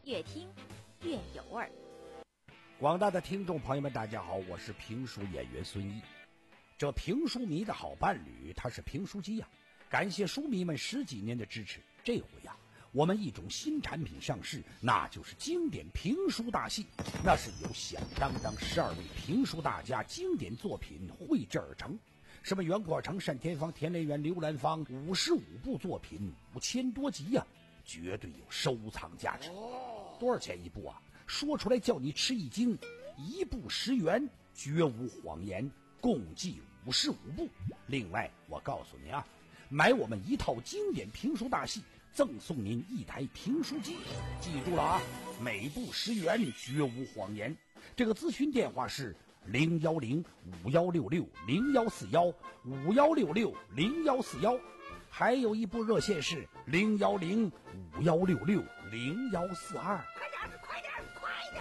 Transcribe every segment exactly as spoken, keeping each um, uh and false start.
越听越有味儿。 广大的听众朋友们，大家好，我是评书演员孙一。这评书迷的好伴侣，他是评书机呀、啊！感谢书迷们十几年的支持。这回呀、啊，我们一种新产品上市，那就是经典评书大戏。那是由响当当十二位评书大家经典作品绘制而成。什么袁国成、单田芳、田连元、刘兰芳，五十五部作品，五千多集呀、啊，绝对有收藏价值。多少钱一部啊？说出来叫你吃一惊，一部十元，绝无谎言，共计五十五部。另外我告诉你啊，买我们一套经典评书大戏，赠送您一台评书机。记住了啊，每部十元，绝无谎言。这个咨询电话是零幺零五幺六六零幺四幺五幺六六零幺四幺，还有一部热线是零幺零五幺六六零幺四二。 快点，快点！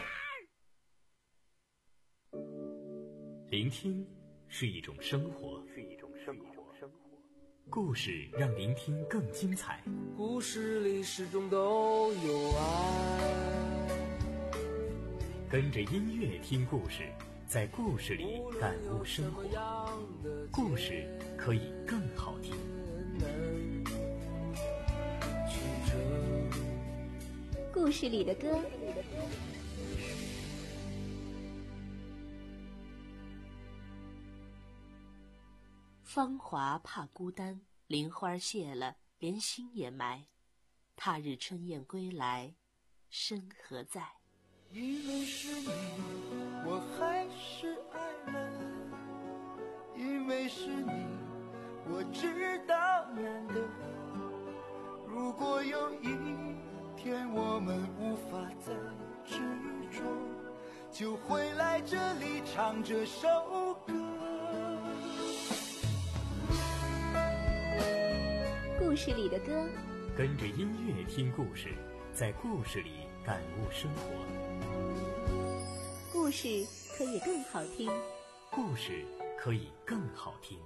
聆听是一种生活， 是一种生活。 故事让聆听更精彩。 故事里始终都有爱。 跟着音乐听故事，在故事里感悟生活。故事可以更好听。 故事里的歌。 芳华怕孤单，林花谢了，连心也埋。他日春雁归来，身何在？ 因为是你，我还是爱了；因为是你，我知道难得。如果有一天我们无法再执着，就会来这里唱这首歌。 故事里的歌， 跟着音乐听故事，在故事里感悟生活。 故事可以更好听， 故事可以更好听。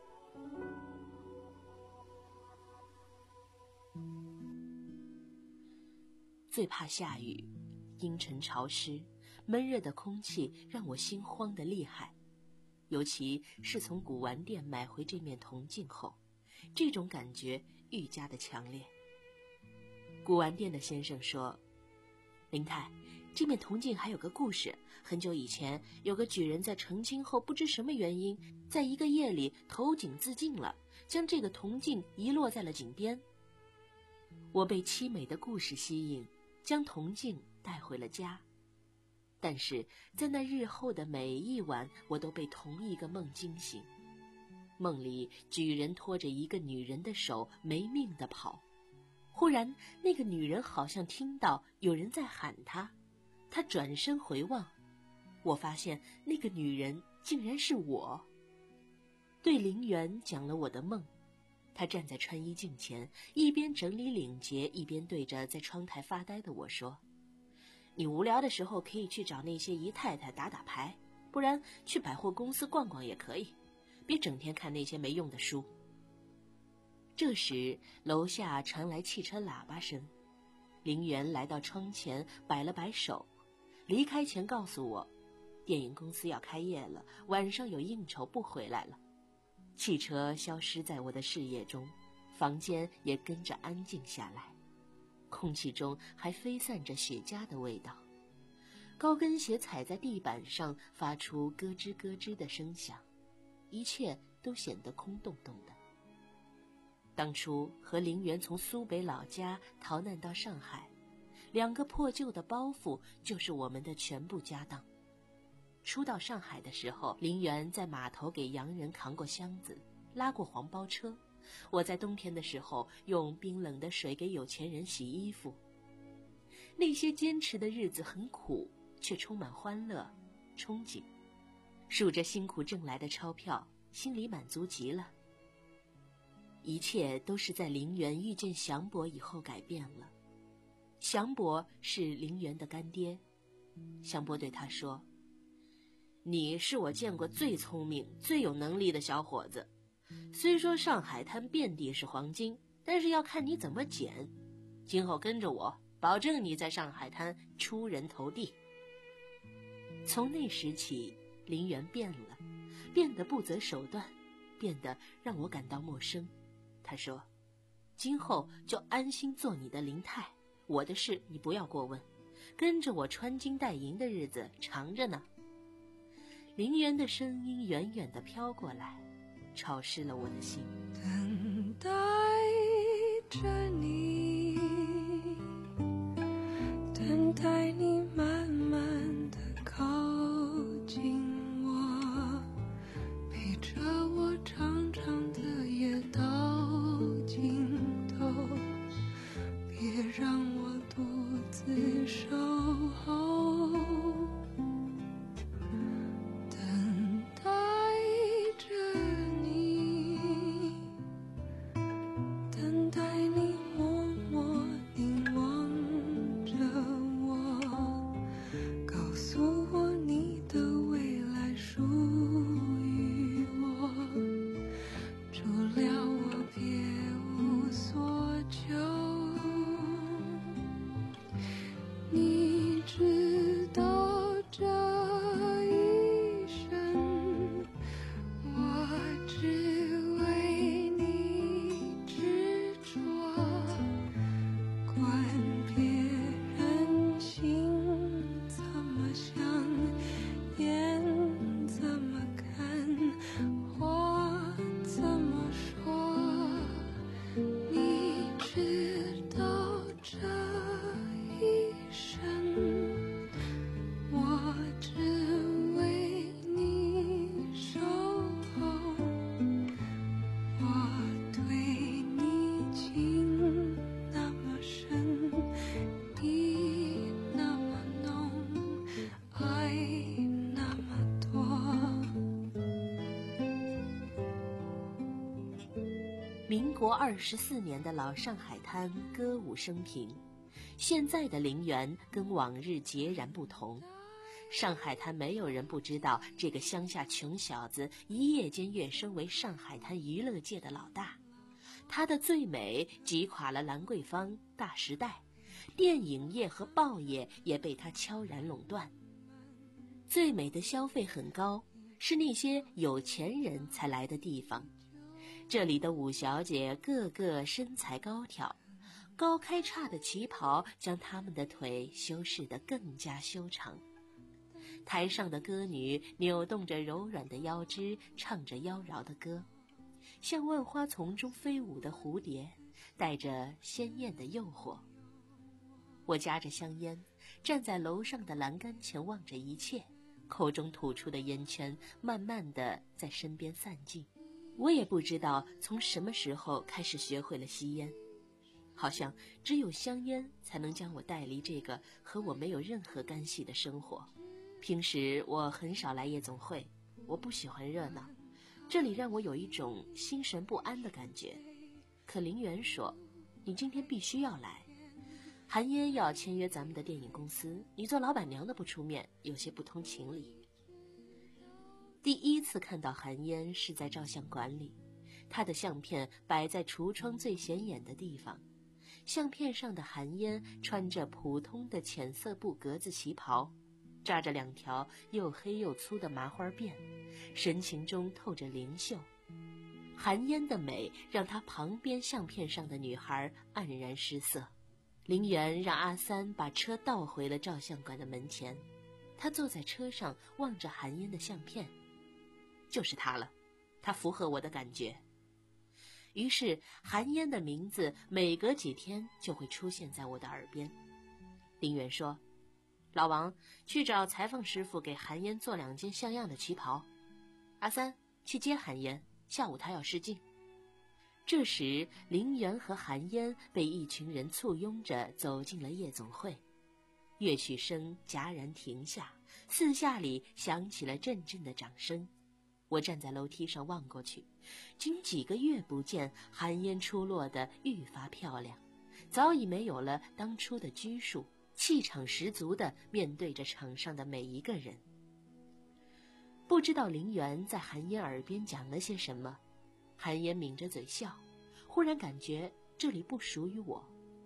最怕下雨，阴沉潮湿，闷热的空气让我心慌得厉害。尤其是从古玩店买回这面铜镜后，这种感觉愈加的强烈。古玩店的先生说，林太，这面铜镜还有个故事。很久以前，有个举人在成亲后不知什么原因，在一个夜里投井自尽了，将这个铜镜遗落在了井边。我被凄美的故事吸引，将铜镜带回了家。但是在那日后的每一晚，我都被同一个梦惊醒。梦里举人拖着一个女人的手没命地跑，忽然那个女人好像听到有人在喊她，她转身回望，我发现那个女人竟然是我。对林园讲了我的梦，她站在穿衣镜前，一边整理领结，一边对着在窗台发呆的我说，你无聊的时候可以去找那些姨太太打打牌，不然去百货公司逛逛也可以，别整天看那些没用的书。这时楼下传来汽车喇叭声，林园来到窗前摆了摆手，离开前告诉我，电影公司要开业了，晚上有应酬不回来了。汽车消失在我的视野中，房间也跟着安静下来，空气中还飞散着雪茄的味道。高跟鞋踩在地板上发出咯吱咯吱的声响，一切都显得空洞洞的。当初和林园从苏北老家逃难到上海，两个破旧的包袱就是我们的全部家当。初到上海的时候，林园在码头给洋人扛过箱子，拉过黄包车。我在冬天的时候用冰冷的水给有钱人洗衣服。那些坚持的日子很苦，却充满欢乐、憧憬。数着辛苦挣来的钞票，心里满足极了。一切都是在林园遇见祥伯以后改变了。祥伯是林园的干爹。祥伯对他说，你是我见过最聪明、最有能力的小伙子。虽说上海滩遍地是黄金，但是要看你怎么捡。今后跟着我， 保证你在上海滩出人头地。从那时起，林园变了，变得不择手段，变得让我感到陌生。他说，今后就安心做你的林太，我的事你不要过问，跟着我穿金戴银的日子长着呢。林园的声音远远地飘过来，潮湿了我的心。 等待着你，等待你慢慢地靠近我，陪着我长长的夜到尽头，别让我独自守候。等待着你，等待你默默凝望着我，告诉我你的未来属于我，除了我别无所求。你知道这一生，我只为你执着，管别人心怎么想，眼怎么看，话怎么说，你知道这一生，我只为你守候，我对你情那么深，意那么浓，爱那么多。 民国二十四年的老上海滩歌舞升平，现在的林园跟往日截然不同。上海滩没有人不知道这个乡下穷小子一夜间跃升为上海滩娱乐界的老大。他的最美击垮了兰桂坊、大时代，电影业和报业也被他悄然垄断。最美的消费很高，是那些有钱人才来的地方。这里的舞小姐个个身材高挑，高开叉的旗袍将她们的腿修饰得更加修长。台上的歌女扭动着柔软的腰肢，唱着妖娆的歌，像万花丛中飞舞的蝴蝶，带着鲜艳的诱惑。我夹着香烟，站在楼上的栏杆前望着一切，口中吐出的烟圈慢慢地在身边散尽。我也不知道从什么时候开始学会了吸烟，好像只有香烟才能将我带离这个和我没有任何干系的生活。平时我很少来夜总会，我不喜欢热闹，这里让我有一种心神不安的感觉。可林园说，你今天必须要来，韩嫣要签约咱们的电影公司，你做老板娘的不出面，有些不通情理。第一次看到韩嫣是在照相馆里，她的相片摆在橱窗最显眼的地方。相片上的韩嫣穿着普通的浅色布格子旗袍，扎着两条又黑又粗的麻花辫，神情中透着灵秀。韩嫣的美让她旁边相片上的女孩黯然失色。林园让阿三把车倒回了照相馆的门前，他坐在车上望着韩嫣的相片，就是她了，她符合我的感觉。于是韩嫣的名字每隔几天就会出现在我的耳边。林园说，老王，去找裁缝师傅给韩嫣做两件像样的旗袍。阿三，去接韩嫣，下午她要试镜。这时林园和韩嫣被一群人簇拥着走进了夜总会，乐曲声戛然停下，四下里响起了阵阵的掌声。我站在楼梯上望过去，仅几个月不见，韩嫣出落得愈发漂亮，早已没有了当初的拘束，气场十足地面对着场上的每一个人。不知道林园在韩嫣耳边讲了些什么，韩嫣抿着嘴笑，忽然感觉这里不属于我。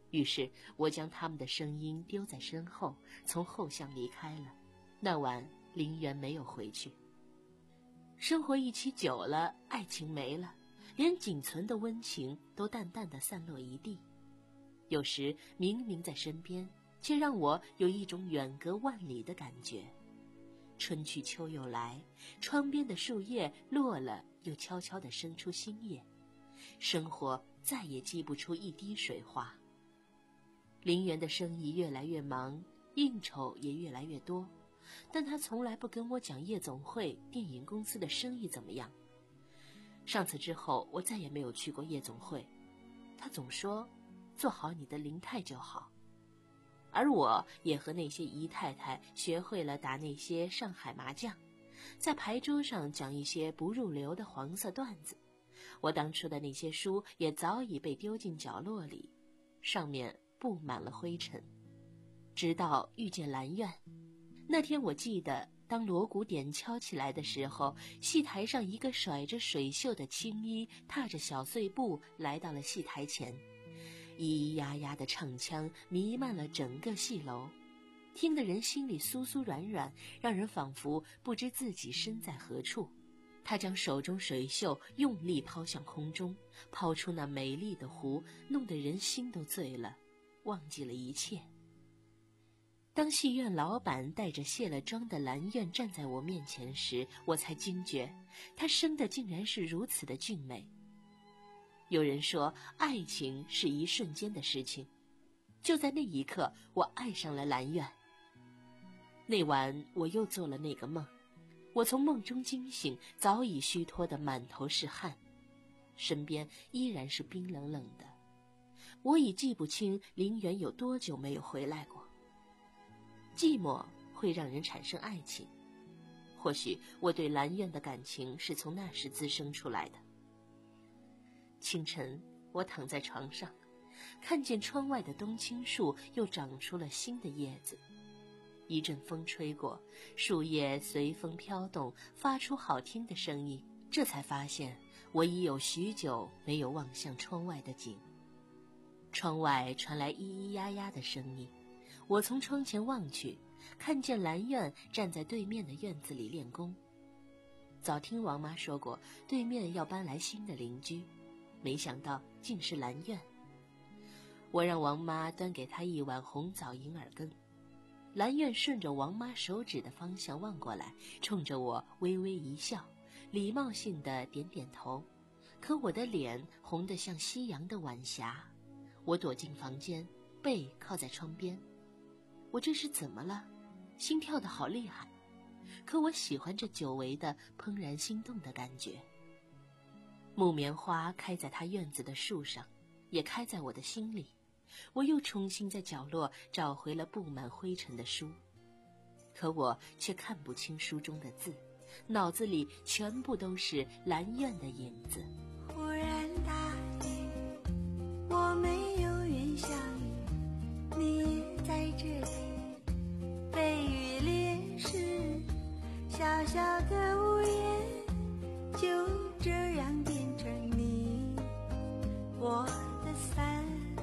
于是我将他们的声音丢在身后，从后巷离开了。那晚林园没有回去。生活一起久了，爱情没了，连仅存的温情都淡淡的散落一地。有时明明在身边，却让我有一种远隔万里的感觉。春去秋又来，窗边的树叶落了，又悄悄地生出新叶，生活再也积不出一滴水花。林园的生意越来越忙，应酬也越来越多，但他从来不跟我讲夜总会、电影公司的生意怎么样。上次之后，我再也没有去过夜总会。他总说，做好你的林太就好。而我也和那些姨太太学会了打那些上海麻将，在牌桌上讲一些不入流的黄色段子。我当初的那些书也早已被丢进角落里，上面布满了灰尘。直到遇见兰苑，那天我记得，当锣鼓点敲起来的时候，戏台上一个甩着水袖的青衣踏着小碎步来到了戏台前，咿咿呀呀的唱腔弥漫了整个戏楼，听得人心里酥酥软软，让人仿佛不知自己身在何处。他将手中水袖用力抛向空中，抛出那美丽的湖，弄得人心都醉了，忘记了一切。当戏院老板带着卸了妆的兰苑站在我面前时，我才惊觉，她生的竟然是如此的俊美。有人说，爱情是一瞬间的事情，就在那一刻，我爱上了兰苑。那晚我又做了那个梦，我从梦中惊醒，早已虚脱得满头是汗，身边依然是冰冷冷的。我已记不清林园有多久没有回来过。寂寞会让人产生爱情，或许我对兰苑的感情是从那时滋生出来的。清晨，我躺在床上，看见窗外的冬青树又长出了新的叶子。一阵风吹过，树叶随风飘动，发出好听的声音。这才发现，我已有许久没有望向窗外的景。窗外传来咿咿呀呀的声音，我从窗前望去，看见兰苑站在对面的院子里练功。早听王妈说过，对面要搬来新的邻居，没想到竟是兰苑。我让王妈端给她一碗红枣银耳羹。兰苑顺着王妈手指的方向望过来，冲着我微微一笑，礼貌性的点点头。可我的脸红得像夕阳的晚霞。我躲进房间，背靠在窗边。我这是怎么了？心跳得好厉害。可我喜欢这久违的怦然心动的感觉。木棉花开在他院子的树上，也开在我的心里。我又重新在角落找回了布满灰尘的书，可我却看不清书中的字，脑子里全部都是兰苑的影子。 忽然大雨，我没有缘相遇，你也在这里，被雨淋湿，小小的屋檐就这样变成你我的伞。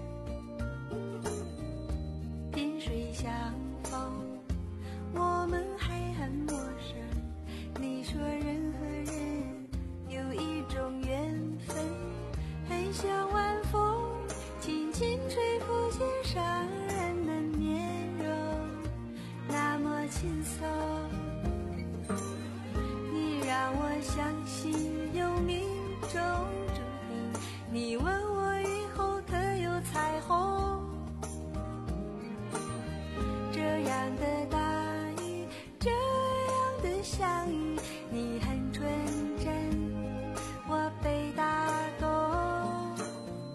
萍水相逢，我们还很陌生，你说人和人有一种缘分，很像晚风轻轻吹拂肩上人的面容，那么轻松。你让我相信有命中注定，你问我以后可有彩虹，这样的大雨，这样的相遇，你很纯真，我被打动。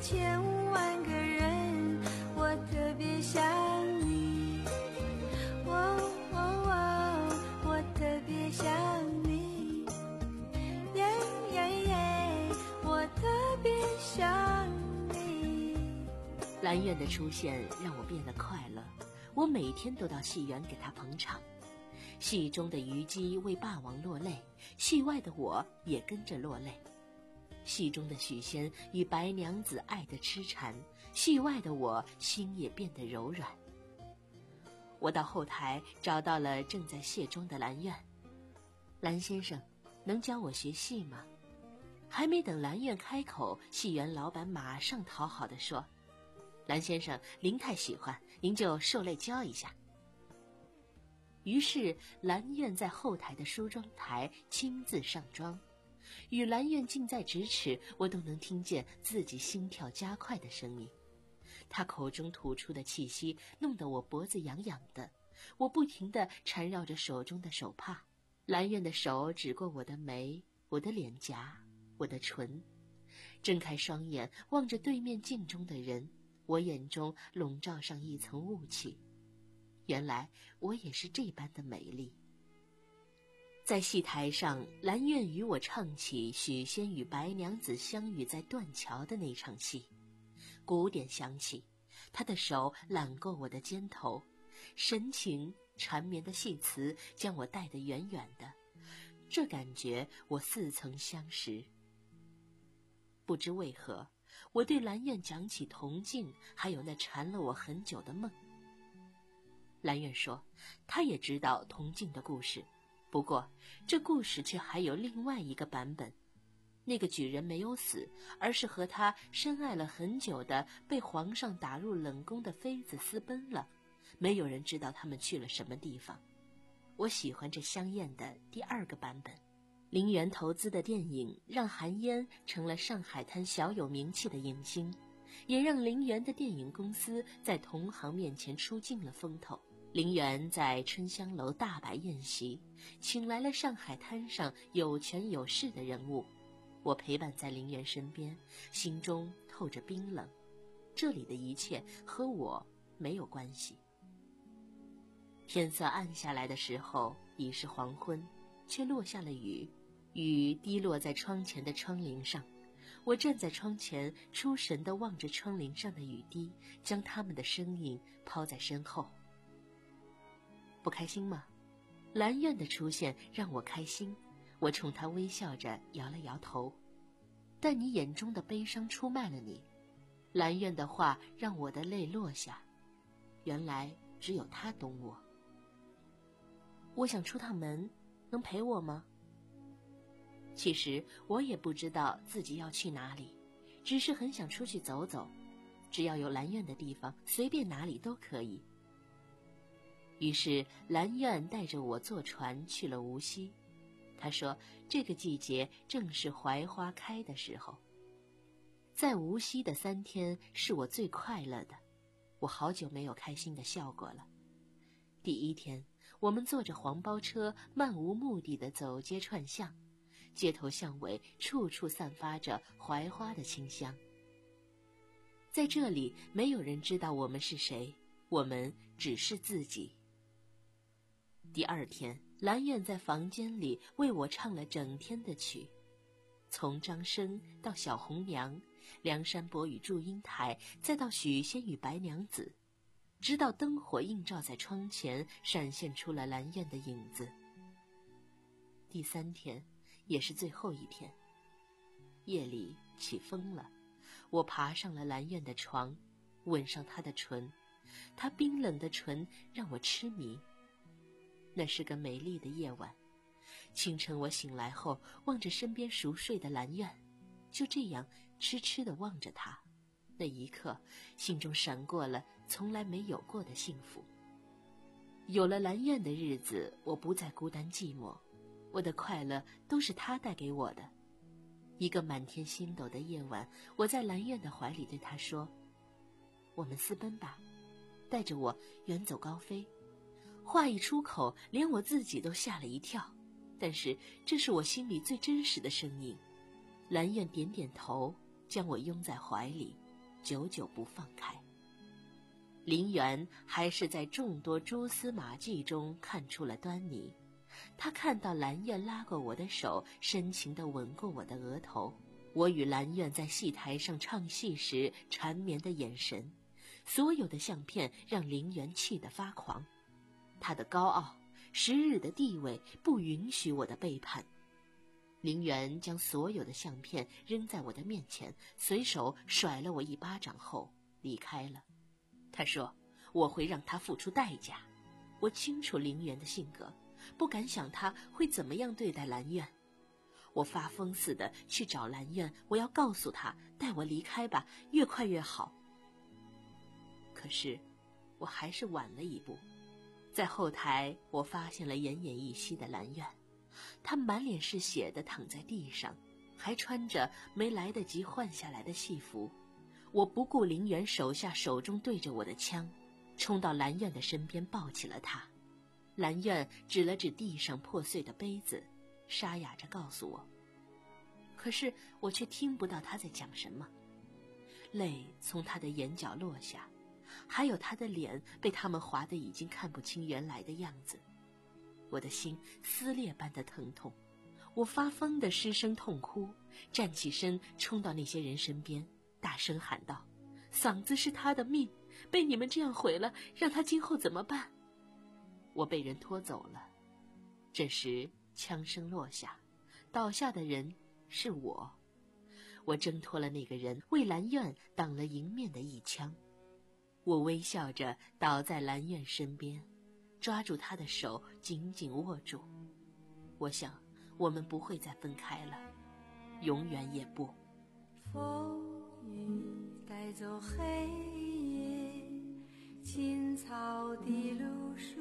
千万个人，我特别想你，哦哦哦，我特别想你，耶耶耶，我特别想你。 兰苑的出现让我变得快乐，我每天都到戏园给他捧场。戏中的虞姬为霸王落泪，戏外的我也跟着落泪。戏中的许仙与白娘子爱得痴缠，戏外的我心也变得柔软。我到后台找到了正在卸妆的兰苑。兰先生，能教我学戏吗？还没等兰苑开口，戏园老板马上讨好地说，兰先生，您太喜欢，您就受累教一下。于是兰苑在后台的梳妆台亲自上妆，与兰苑近在咫尺，我都能听见自己心跳加快的声音。她口中吐出的气息弄得我脖子痒痒的，我不停地缠绕着手中的手帕。兰苑的手指过我的眉，我的脸颊，我的唇。睁开双眼望着对面镜中的人，我眼中笼罩上一层雾气。原来我也是这般的美丽。在戏台上，兰苑与我唱起许仙与白娘子相遇在断桥的那场戏。鼓点响起，他的手揽过我的肩头，深情缠绵的戏词将我带得远远的，这感觉我似曾相识。不知为何，我对兰苑讲起铜镜，还有那缠了我很久的梦。兰苑说，她也知道铜镜的故事，不过这故事却还有另外一个版本。那个举人没有死，而是和他深爱了很久的被皇上打入冷宫的妃子私奔了，没有人知道他们去了什么地方。我喜欢这香艳的第二个版本。林园投资的电影让韩嫣成了上海滩小有名气的影星，也让林园的电影公司在同行面前出尽了风头。林园在春香楼大摆宴席，请来了上海滩上有权有势的人物。我陪伴在林园身边，心中透着冰冷。这里的一切和我没有关系。天色暗下来的时候，已是黄昏，却落下了雨。雨滴落在窗前的窗棂上，我站在窗前，出神地望着窗棂上的雨滴，将它们的身影抛在身后。不开心吗？兰苑的出现让我开心，我冲她微笑着摇了摇头。但你眼中的悲伤出卖了你。兰苑的话让我的泪落下，原来只有她懂我。我想出趟门，能陪我吗？其实我也不知道自己要去哪里，只是很想出去走走，只要有兰苑的地方，随便哪里都可以。于是兰苑带着我坐船去了无锡。他说这个季节正是槐花开的时候。在无锡的三天是我最快乐的，我好久没有开心的笑过了。第一天，我们坐着黄包车漫无目的地走街串巷，街头巷尾处处散发着槐花的清香。在这里，没有人知道我们是谁，我们只是自己。第二天，兰苑在房间里为我唱了整天的曲，从张生到小红娘，梁山伯与祝英台，再到许仙与白娘子，直到灯火映照在窗前，闪现出了兰苑的影子。第三天，也是最后一天，夜里起风了，我爬上了兰苑的床，吻上她的唇，她冰冷的唇让我痴迷。那是个美丽的夜晚，清晨我醒来后，望着身边熟睡的兰苑，就这样痴痴地望着她。那一刻，心中闪过了从来没有过的幸福。有了兰苑的日子，我不再孤单寂寞，我的快乐都是她带给我的。一个满天星斗的夜晚，我在兰苑的怀里对她说，我们私奔吧，带着我远走高飞。话一出口，连我自己都吓了一跳，但是这是我心里最真实的声音。兰苑点点头，将我拥在怀里， 久久不放开。林园还是在众多蛛丝马迹中看出了端倪。他看到兰苑拉过我的手，深情地吻过我的额头，我与兰苑在戏台上唱戏时缠绵的眼神，所有的相片让林园气得发狂。他的高傲，时日的地位不允许我的背叛。林园将所有的相片扔在我的面前，随手甩了我一巴掌后离开了。他说我会让他付出代价。我清楚林园的性格，不敢想他会怎么样对待兰苑。我发疯似的去找兰苑，我要告诉他带我离开吧，越快越好。可是我还是晚了一步。在后台我发现了奄奄一息的兰苑，她满脸是血地躺在地上，还穿着没来得及换下来的戏服。我不顾林园手下手中对着我的枪，冲到兰苑的身边抱起了她。兰苑指了指地上破碎的杯子，沙哑着告诉我，可是我却听不到她在讲什么。泪从她的眼角落下，还有她的脸被他们划得已经看不清原来的样子。我的心撕裂般的疼痛，我发疯的失声痛哭，站起身冲到那些人身边，大声喊道，嗓子是他的命，被你们这样毁了，让他今后怎么办？我被人拖走了。这时枪声落下，倒下的人是我。我挣脱了那个人，为兰苑挡了迎面的一枪。我微笑着倒在兰苑身边，抓住她的手紧紧握住。我想我们不会再分开了，永远也不。 风雨带走黑夜，青草的露水，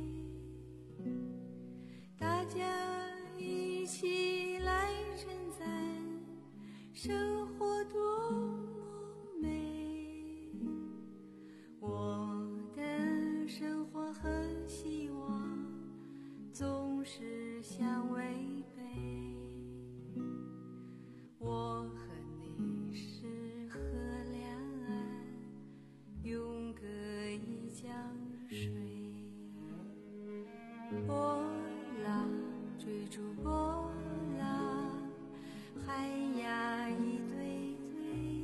大家一起来称赞生活多么美。我的生活和希望总是相违背，我和你是河两岸，永隔一江水。波浪追逐波浪，海呀一对对，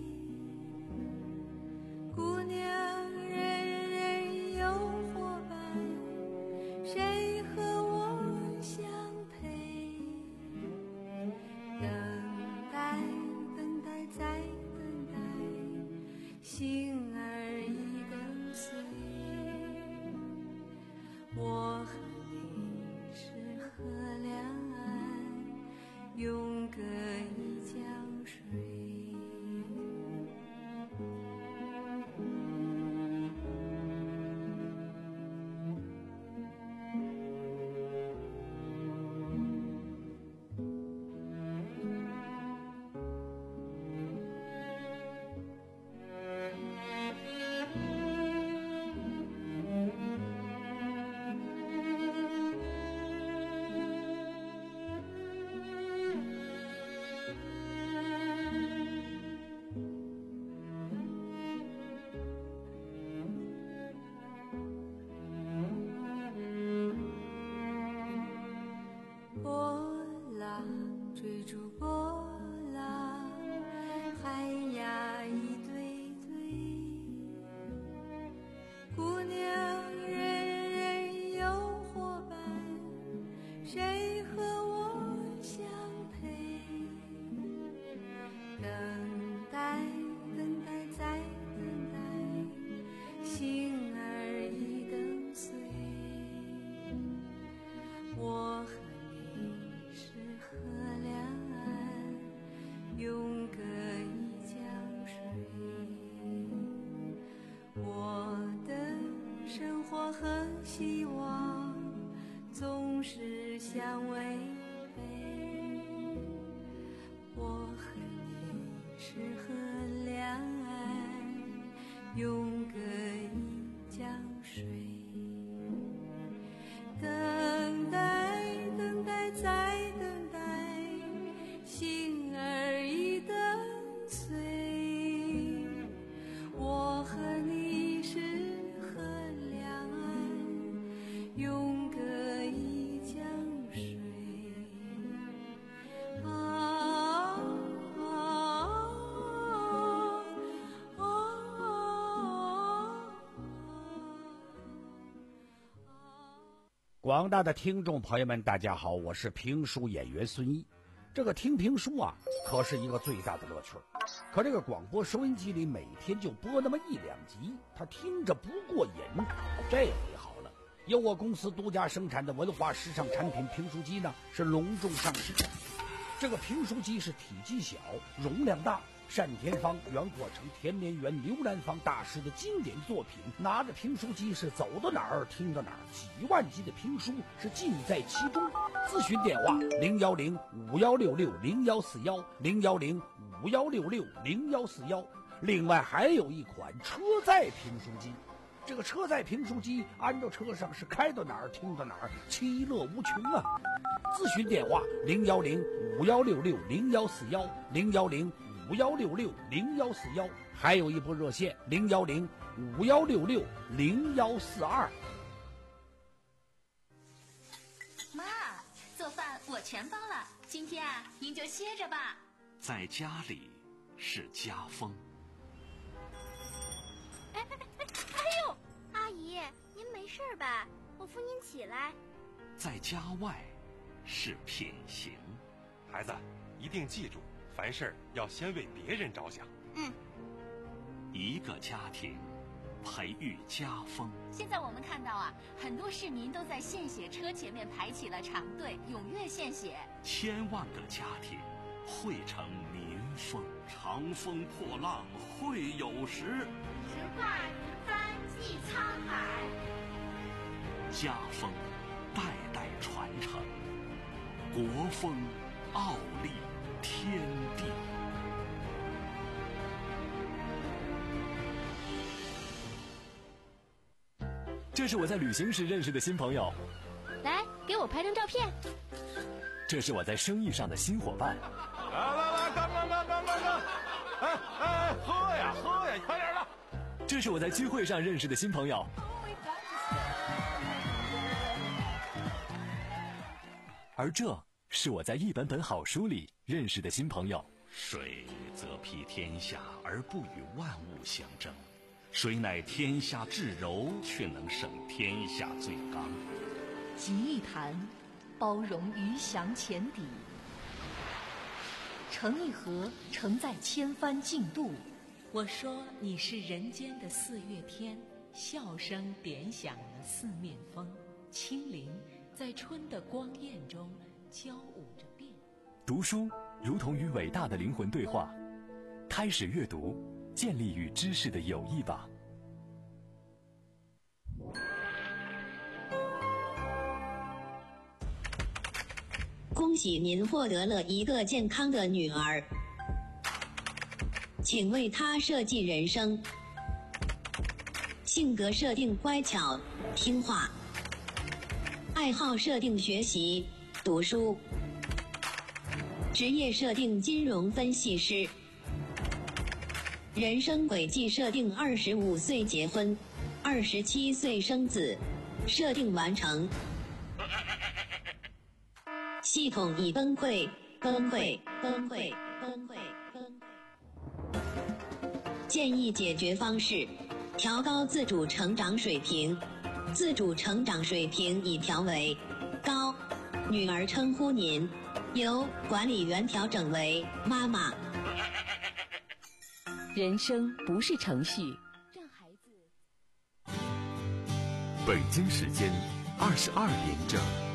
姑娘人人有伙伴，谁和我相配？等待等待再等待，心儿已跟随。我和你是河两岸，永隔一江水。追逐波浪，海呀一对对，姑娘人人有伙伴，谁和我相配？等待等待再等待，心儿已跟随。我和你是河两岸，永隔一江水。我的生活和希望总是相违背，我和你是河两岸，永隔一江水。等待等待再等待，心儿已跟随。 广大的听众朋友们，大家好，我是评书演员孙一。这个听评书啊，可是一个最大的乐趣。可这个广播收音机里每天就播那么一两集，他听着不过瘾。这回好了，由我公司独家生产的文化时尚产品评书机呢，是隆重上市。这个评书机是体积小，容量大，单田芳、袁国成、田连元、刘兰芳大师的经典作品，拿着评书机是走到哪儿听到哪儿，几万集的评书是尽在其中。咨询电话零幺零五幺六六零幺四幺零幺零五幺六六零幺四幺。另外还有一款车载评书机，这个车载评书机安到车上是开到哪儿听到哪儿，其乐无穷啊！咨询电话零幺零五幺六六零幺四幺零幺零五幺六六零幺四幺，还有一部热线零幺零五幺六六零幺四二。 妈，做饭我全包了，今天啊，您就歇着吧。 在家里是家风。 哎哎哎哎呦，阿姨，您没事吧？我扶您起来。 在家外是品行。 孩子，一定记住，凡事要先为别人着想。 嗯。 一个家庭培育家风。 现在我们看到啊，很多市民都在献血车前面排起了长队，踊跃献血。 千万个家庭汇成民风。长风破浪会有时， 直挂云帆济沧海。 家风代代传承，国风傲立天地。 这是我在旅行时认识的新朋友， 来给我拍张照片。 这是我在生意上的新伙伴。 来来来，干干干干干干！哎哎，喝呀喝呀，快点的！ 这是我在聚会上认识的新朋友。而这是我在一本本好书里认识的新朋友。 水则披天下而不与万物相争，水乃天下至柔，却能胜天下最刚。 集一谈，包容鱼翔浅底；成一河，承载千帆竞渡。 我说你是人间的四月天，笑声点响了四面风，清灵在春的光艳中交舞着变。 读书如同与伟大的灵魂对话，开始阅读，建立与知识的友谊吧。 恭喜您获得了一个健康的女儿，请为她设计人生。性格设定乖巧听话，爱好设定学习读书，职业设定金融分析师，人生轨迹设定二十五岁结婚，二十七岁生子，设定完成。系统已崩溃，崩溃，崩溃，崩溃，崩溃。建议解决方式：调高自主成长水平。自主成长水平已调为高。女儿称呼您，由管理员调整为妈妈。 人生不是程序。 让孩子。 北京时间二十二点整。